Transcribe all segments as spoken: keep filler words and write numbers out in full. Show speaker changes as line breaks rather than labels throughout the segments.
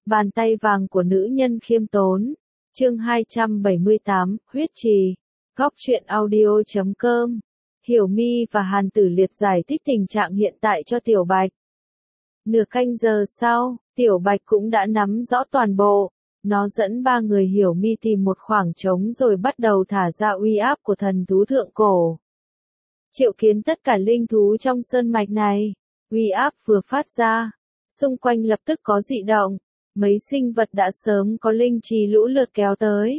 Bàn tay vàng của nữ nhân khiêm tốn. Chương hai trăm bảy mươi tám, huyết trì. Góc truyện audio chấm com. Hiểu Mi và Hàn Tử Liệt giải thích tình trạng hiện tại cho Tiểu Bạch. Nửa canh giờ sau, Tiểu Bạch cũng đã nắm rõ toàn bộ. Nó dẫn ba người Hiểu Mi tìm một khoảng trống rồi bắt đầu thả ra uy áp của thần thú thượng cổ. Triệu kiến tất cả linh thú trong sơn mạch này. Uy áp vừa phát ra, xung quanh lập tức có dị động. Mấy sinh vật đã sớm có linh trí lũ lượt kéo tới.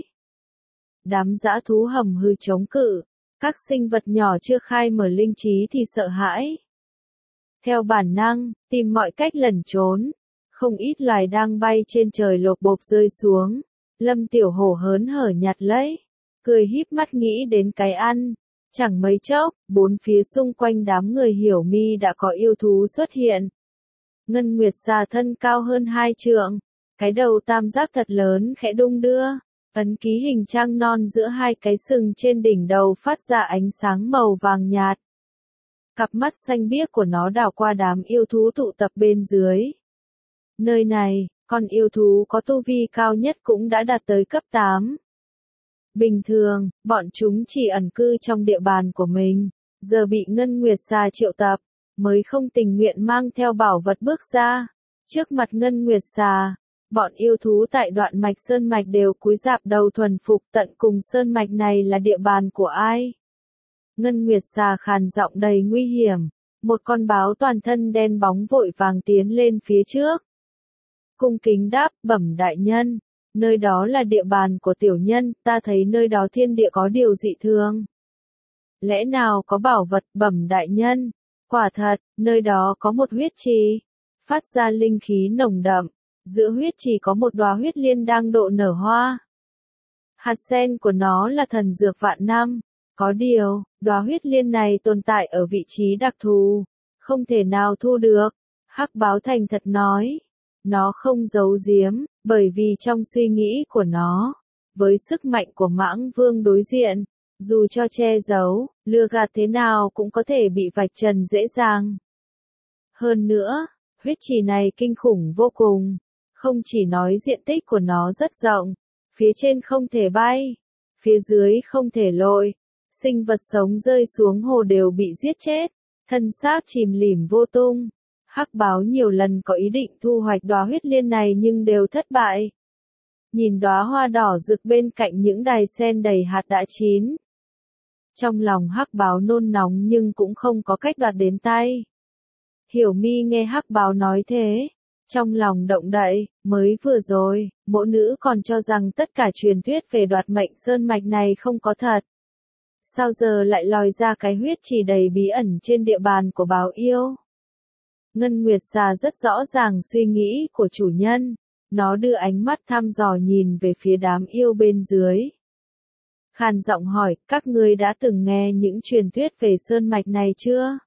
Đám dã thú hầm hư chống cự. Các sinh vật nhỏ chưa khai mở linh trí thì sợ hãi. Theo bản năng, tìm mọi cách lẩn trốn. Không ít loài đang bay trên trời lộp bộp rơi xuống. Lâm Tiểu Hổ hớn hở nhặt lấy. Cười híp mắt nghĩ đến cái ăn. Chẳng mấy chốc, bốn phía xung quanh đám người Hiểu Mi đã có yêu thú xuất hiện. Ngân Nguyệt xà thân cao hơn hai trượng. Cái đầu tam giác thật lớn khẽ đung đưa. Ấn ký hình trăng non giữa hai cái sừng trên đỉnh đầu phát ra ánh sáng màu vàng nhạt. Cặp mắt xanh biếc của nó đảo qua đám yêu thú tụ tập bên dưới. Nơi này, con yêu thú có tu vi cao nhất cũng đã đạt tới cấp tám. Bình thường, bọn chúng chỉ ẩn cư trong địa bàn của mình, giờ bị Ngân Nguyệt xà triệu tập, mới không tình nguyện mang theo bảo vật bước ra. Trước mặt Ngân Nguyệt xà, bọn yêu thú tại đoạn mạch sơn mạch đều cúi rạp đầu thuần phục tận cùng sơn mạch này là địa bàn của ai. Ngân Nguyệt xà khàn giọng đầy nguy hiểm, một con báo toàn thân đen bóng vội vàng tiến lên phía trước. Cung kính đáp, bẩm đại nhân, nơi đó là địa bàn của tiểu nhân, ta thấy nơi đó thiên địa có điều dị thường. Lẽ nào có bảo vật, bẩm đại nhân? Quả thật, nơi đó có một huyết trì, phát ra linh khí nồng đậm, giữa huyết trì có một đóa huyết liên đang độ nở hoa. Hạt sen của nó là thần dược vạn năm, có điều, đóa huyết liên này tồn tại ở vị trí đặc thù, không thể nào thu được. Hắc báo thành thật nói. Nó không giấu giếm, bởi vì trong suy nghĩ của nó, với sức mạnh của mãng vương đối diện, dù cho che giấu, lừa gạt thế nào cũng có thể bị vạch trần dễ dàng. Hơn nữa, huyết trì này kinh khủng vô cùng, không chỉ nói diện tích của nó rất rộng, phía trên không thể bay, phía dưới không thể lội, sinh vật sống rơi xuống hồ đều bị giết chết, thân xác chìm lìm vô tung. Hắc báo nhiều lần có ý định thu hoạch đóa huyết liên này nhưng đều thất bại. Nhìn đóa hoa đỏ rực bên cạnh những đài sen đầy hạt đã chín. Trong lòng hắc báo nôn nóng nhưng cũng không có cách đoạt đến tay. Hiểu Mi nghe hắc báo nói thế, trong lòng động đậy, mới vừa rồi, mỗ nữ còn cho rằng tất cả truyền thuyết về đoạt mệnh sơn mạch này không có thật. Sao giờ lại lòi ra cái huyết trì đầy bí ẩn trên địa bàn của báo yêu? Ngân Nguyệt xà rất rõ ràng suy nghĩ của chủ nhân, nó đưa ánh mắt thăm dò nhìn về phía đám yêu bên dưới. Khàn giọng hỏi, các ngươi đã từng nghe những truyền thuyết về sơn mạch này chưa?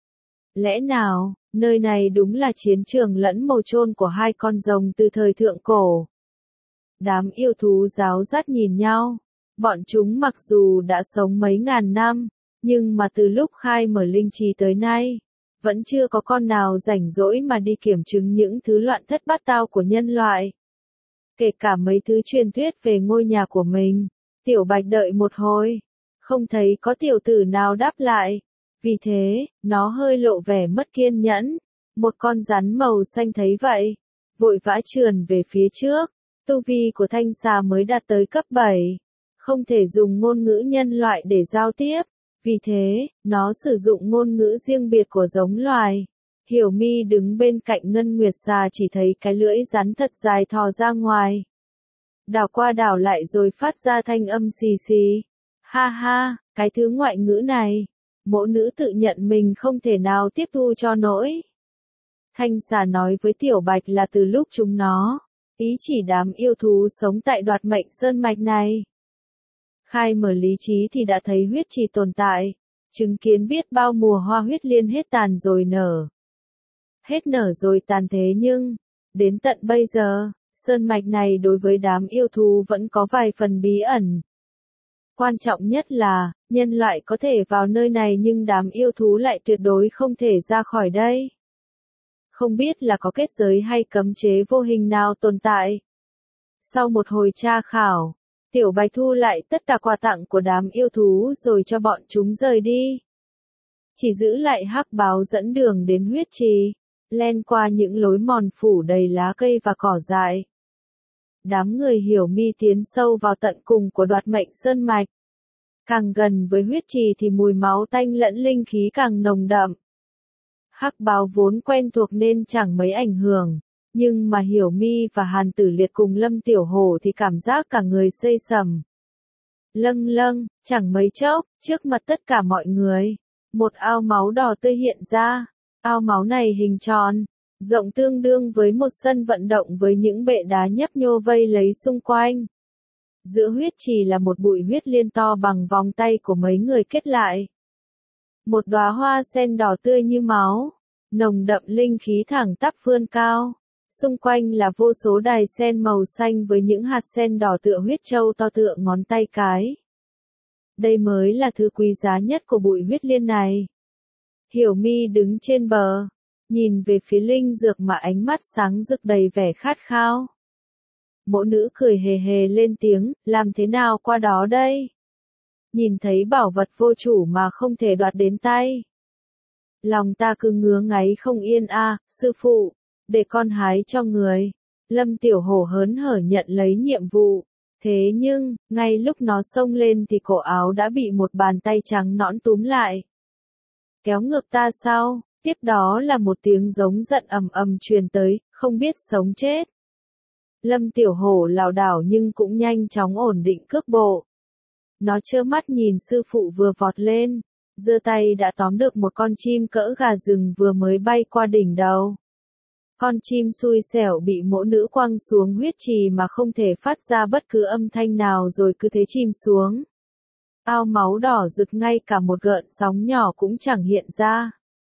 Lẽ nào, nơi này đúng là chiến trường lẫn mồ chôn của hai con rồng từ thời thượng cổ? Đám yêu thú ráo rắt nhìn nhau, bọn chúng mặc dù đã sống mấy ngàn năm, nhưng mà từ lúc khai mở linh trí tới nay, vẫn chưa có con nào rảnh rỗi mà đi kiểm chứng những thứ loạn thất bát tao của nhân loại. Kể cả mấy thứ truyền thuyết về ngôi nhà của mình, Tiểu Bạch đợi một hồi, không thấy có tiểu tử nào đáp lại. Vì thế, nó hơi lộ vẻ mất kiên nhẫn. Một con rắn màu xanh thấy vậy, vội vã trườn về phía trước. Tu vi của thanh xà mới đạt tới cấp bảy, không thể dùng ngôn ngữ nhân loại để giao tiếp. Vì thế, nó sử dụng ngôn ngữ riêng biệt của giống loài. Hiểu Mi đứng bên cạnh Ngân Nguyệt xà chỉ thấy cái lưỡi rắn thật dài thò ra ngoài. Đảo qua đảo lại rồi phát ra thanh âm xì xì. Ha ha, cái thứ ngoại ngữ này, mỗ nữ tự nhận mình không thể nào tiếp thu cho nổi. Thanh xà nói với Tiểu Bạch là từ lúc chúng nó, ý chỉ đám yêu thú sống tại đoạt mệnh sơn mạch này. Khai mở lý trí thì đã thấy huyết trì tồn tại, chứng kiến biết bao mùa hoa huyết liên hết tàn rồi nở. Hết nở rồi tàn thế nhưng, đến tận bây giờ, sơn mạch này đối với đám yêu thú vẫn có vài phần bí ẩn. Quan trọng nhất là, nhân loại có thể vào nơi này nhưng đám yêu thú lại tuyệt đối không thể ra khỏi đây. không biết là có kết giới hay cấm chế vô hình nào tồn tại. Sau một hồi tra khảo, Tiểu Bạch thu lại tất cả quà tặng của đám yêu thú rồi cho bọn chúng rời đi. Chỉ giữ lại Hắc Báo dẫn đường đến huyết trì, len qua những lối mòn phủ đầy lá cây và cỏ dại. Đám người Hiểu Mi tiến sâu vào tận cùng của Đoạt Mệnh Sơn Mạch. Càng gần với huyết trì thì mùi máu tanh lẫn linh khí càng nồng đậm. Hắc Báo vốn quen thuộc nên chẳng mấy ảnh hưởng, nhưng mà Hiểu Mi và Hàn Tử Liệt cùng Lâm Tiểu Hổ thì cảm giác cả người xây sầm. Lâng lâng, chẳng mấy chốc, trước mặt tất cả mọi người, một ao máu đỏ tươi hiện ra. Ao máu này hình tròn, rộng tương đương với một sân vận động với những bệ đá nhấp nhô vây lấy xung quanh. Giữa huyết trì là một bụi huyết liên to bằng vòng tay của mấy người kết lại. Một đóa hoa sen đỏ tươi như máu, nồng đậm linh khí thẳng tắp vươn cao. Xung quanh là vô số đài sen màu xanh với những hạt sen đỏ tựa huyết châu to tựa ngón tay cái. Đây mới là thứ quý giá nhất của bụi huyết liên này. Hiểu Mi đứng trên bờ, nhìn về phía linh dược mà ánh mắt sáng rực đầy vẻ khát khao. Mộ nữ cười hề hề lên tiếng, làm thế nào qua đó đây? Nhìn thấy bảo vật vô chủ mà không thể đoạt đến tay. Lòng ta cứ ngứa ngáy không yên a, à, sư phụ, để con hái cho người. Lâm Tiểu Hổ hớn hở nhận lấy nhiệm vụ. Thế nhưng, ngay lúc nó xông lên thì cổ áo đã bị một bàn tay trắng nõn túm lại. Kéo ngược ta sau, tiếp đó là một tiếng giống giận ầm ầm truyền tới, không biết sống chết. Lâm Tiểu Hổ lảo đảo nhưng cũng nhanh chóng ổn định cước bộ. Nó trơ mắt nhìn sư phụ vừa vọt lên, giơ tay đã tóm được một con chim cỡ gà rừng vừa mới bay qua đỉnh đầu. Con chim xui xẻo bị mỗ nữ quăng xuống huyết trì mà không thể phát ra bất cứ âm thanh nào rồi cứ thế chìm xuống. Ao máu đỏ rực ngay cả một gợn sóng nhỏ cũng chẳng hiện ra.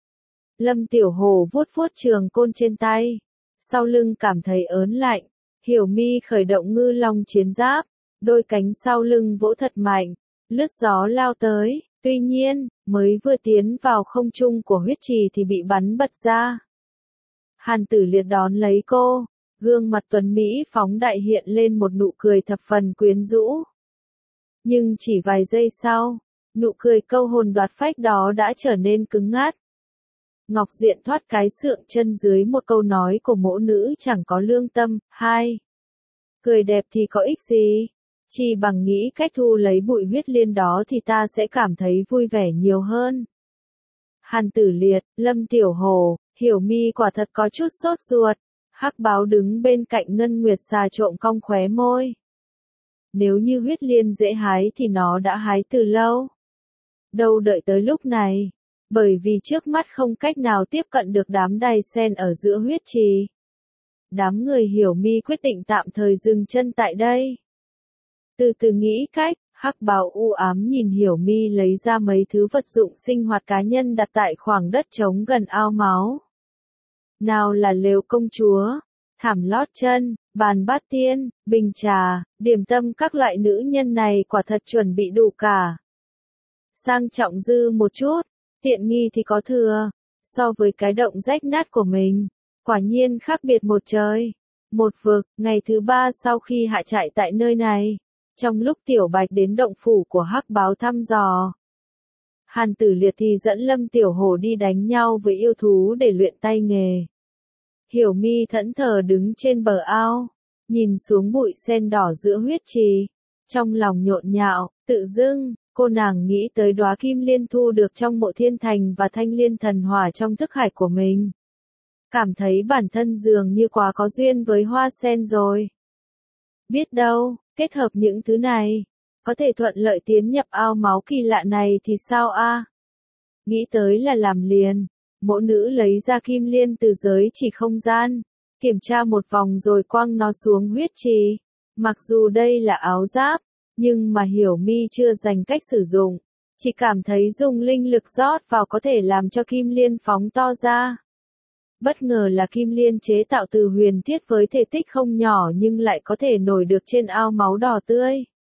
Lâm Tiểu Hổ vuốt vuốt trường côn trên tay. Sau lưng cảm thấy ớn lạnh. Hiểu Mi khởi động ngư long chiến giáp. Đôi cánh sau lưng vỗ thật mạnh. Lướt gió lao tới. Tuy nhiên, mới vừa tiến vào không trung của huyết trì thì bị bắn bật ra. Hàn Tử Liệt đón lấy cô. Gương mặt tuấn Mỹ phóng đại hiện lên một nụ cười thập phần quyến rũ. Nhưng chỉ vài giây sau, nụ cười câu hồn đoạt phách đó đã trở nên cứng ngắt. Ngọc Diện thoát cái sượng chân dưới một câu nói của mỗ nữ chẳng có lương tâm. Hai, cười đẹp thì có ích gì? Chỉ bằng nghĩ cách thu lấy bụi huyết liên đó thì ta sẽ cảm thấy vui vẻ nhiều hơn. Hàn Tử Liệt, Lâm Tiểu Hổ, Hiểu Mi quả thật có chút sốt ruột. Hắc Báo đứng bên cạnh Ngân Nguyệt Xà trộm cong khóe môi. Nếu như huyết liên dễ hái thì nó đã hái từ lâu. Đâu đợi tới lúc này, bởi vì trước mắt không cách nào tiếp cận được đám đài sen ở giữa huyết trì. Đám người Hiểu Mi quyết định tạm thời dừng chân tại đây. Từ từ nghĩ cách, Hắc Báo u ám nhìn Hiểu Mi lấy ra mấy thứ vật dụng sinh hoạt cá nhân đặt tại khoảng đất trống gần ao máu. Nào là lều công chúa, thảm lót chân, bàn bát tiên, bình trà, điểm tâm, các loại nữ nhân này quả thật chuẩn bị đủ cả. Sang trọng dư một chút, tiện nghi thì có thừa, so với cái động rách nát của mình, quả nhiên khác biệt một trời, một vực. Ngày thứ ba sau khi hạ trại tại nơi này, trong lúc Tiểu Bạch đến động phủ của Hắc Báo thăm dò, Hàn Tử Liệt thì dẫn Lâm Tiểu Hổ đi đánh nhau với yêu thú để luyện tay nghề. Hiểu Mi thẫn thờ đứng trên bờ ao, nhìn xuống bụi sen đỏ giữa huyết trì, trong lòng nhộn nhạo, tự dưng, cô nàng nghĩ tới đóa kim liên thu được trong mộ thiên thành và thanh liên thần hỏa trong thức hải của mình. Cảm thấy bản thân dường như quá có duyên với hoa sen rồi. Biết đâu, kết hợp những thứ này, có thể thuận lợi tiến nhập ao máu kỳ lạ này thì sao a? Nghĩ tới là làm liền. Mỗ nữ lấy ra kim liên từ giới chỉ không gian, kiểm tra một vòng rồi quăng nó xuống huyết trì. Mặc dù đây là áo giáp, nhưng mà Hiểu Mi chưa dành cách sử dụng, chỉ cảm thấy dùng linh lực rót vào có thể làm cho kim liên phóng to ra. Bất ngờ là kim liên chế tạo từ huyền thiết với thể tích không nhỏ nhưng lại có thể nổi được trên ao máu đỏ tươi.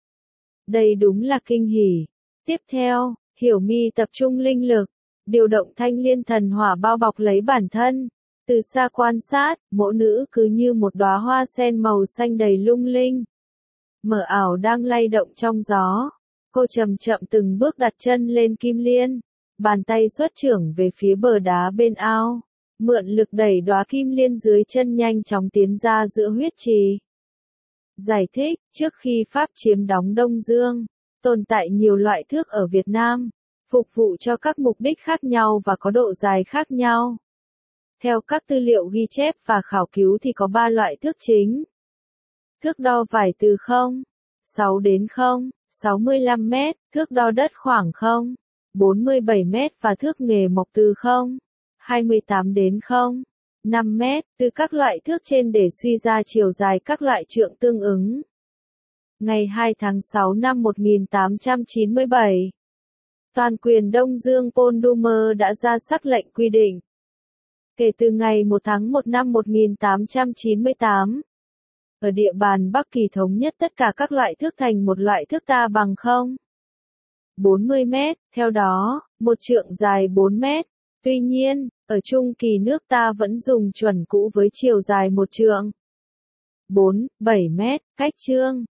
Đây đúng là kinh hỉ. Tiếp theo, Hiểu Mi tập trung linh lực, điều động thanh liên thần hỏa bao bọc lấy bản thân, Từ xa quan sát, mẫu nữ cứ như một đóa hoa sen màu xanh đầy lung linh, mờ ảo đang lay động trong gió. Cô chậm chậm từng bước đặt chân lên kim liên, bàn tay xuất chưởng về phía bờ đá bên ao, mượn lực đẩy đóa kim liên dưới chân nhanh chóng tiến ra giữa huyết trì. Giải thích, trước khi Pháp chiếm đóng Đông Dương, tồn tại nhiều loại thước ở Việt Nam, phục vụ cho các mục đích khác nhau và có độ dài khác nhau. Theo các tư liệu ghi chép và khảo cứu thì có ba loại thước chính. Thước đo vải từ không phẩy sáu đến không phẩy sáu mươi lăm mét, thước đo đất khoảng không phẩy bốn mươi bảy mét và thước nghề mộc từ không phẩy hai mươi tám đến không phẩy năm mét. Từ các loại thước trên để suy ra chiều dài các loại trượng tương ứng. Ngày hai tháng sáu năm một nghìn tám trăm chín mươi bảy, Toàn quyền Đông Dương Paul Doumer đã ra sắc lệnh quy định. Kể từ ngày một tháng một năm một nghìn tám trăm chín mươi tám, ở địa bàn Bắc Kỳ thống nhất tất cả các loại thước thành một loại thước ta bằng không phẩy bốn mươi mét, theo đó, một trượng dài bốn mét. Tuy nhiên, ở Trung Kỳ nước ta vẫn dùng chuẩn cũ với chiều dài một trượng bốn phẩy bảy mét, cách chương.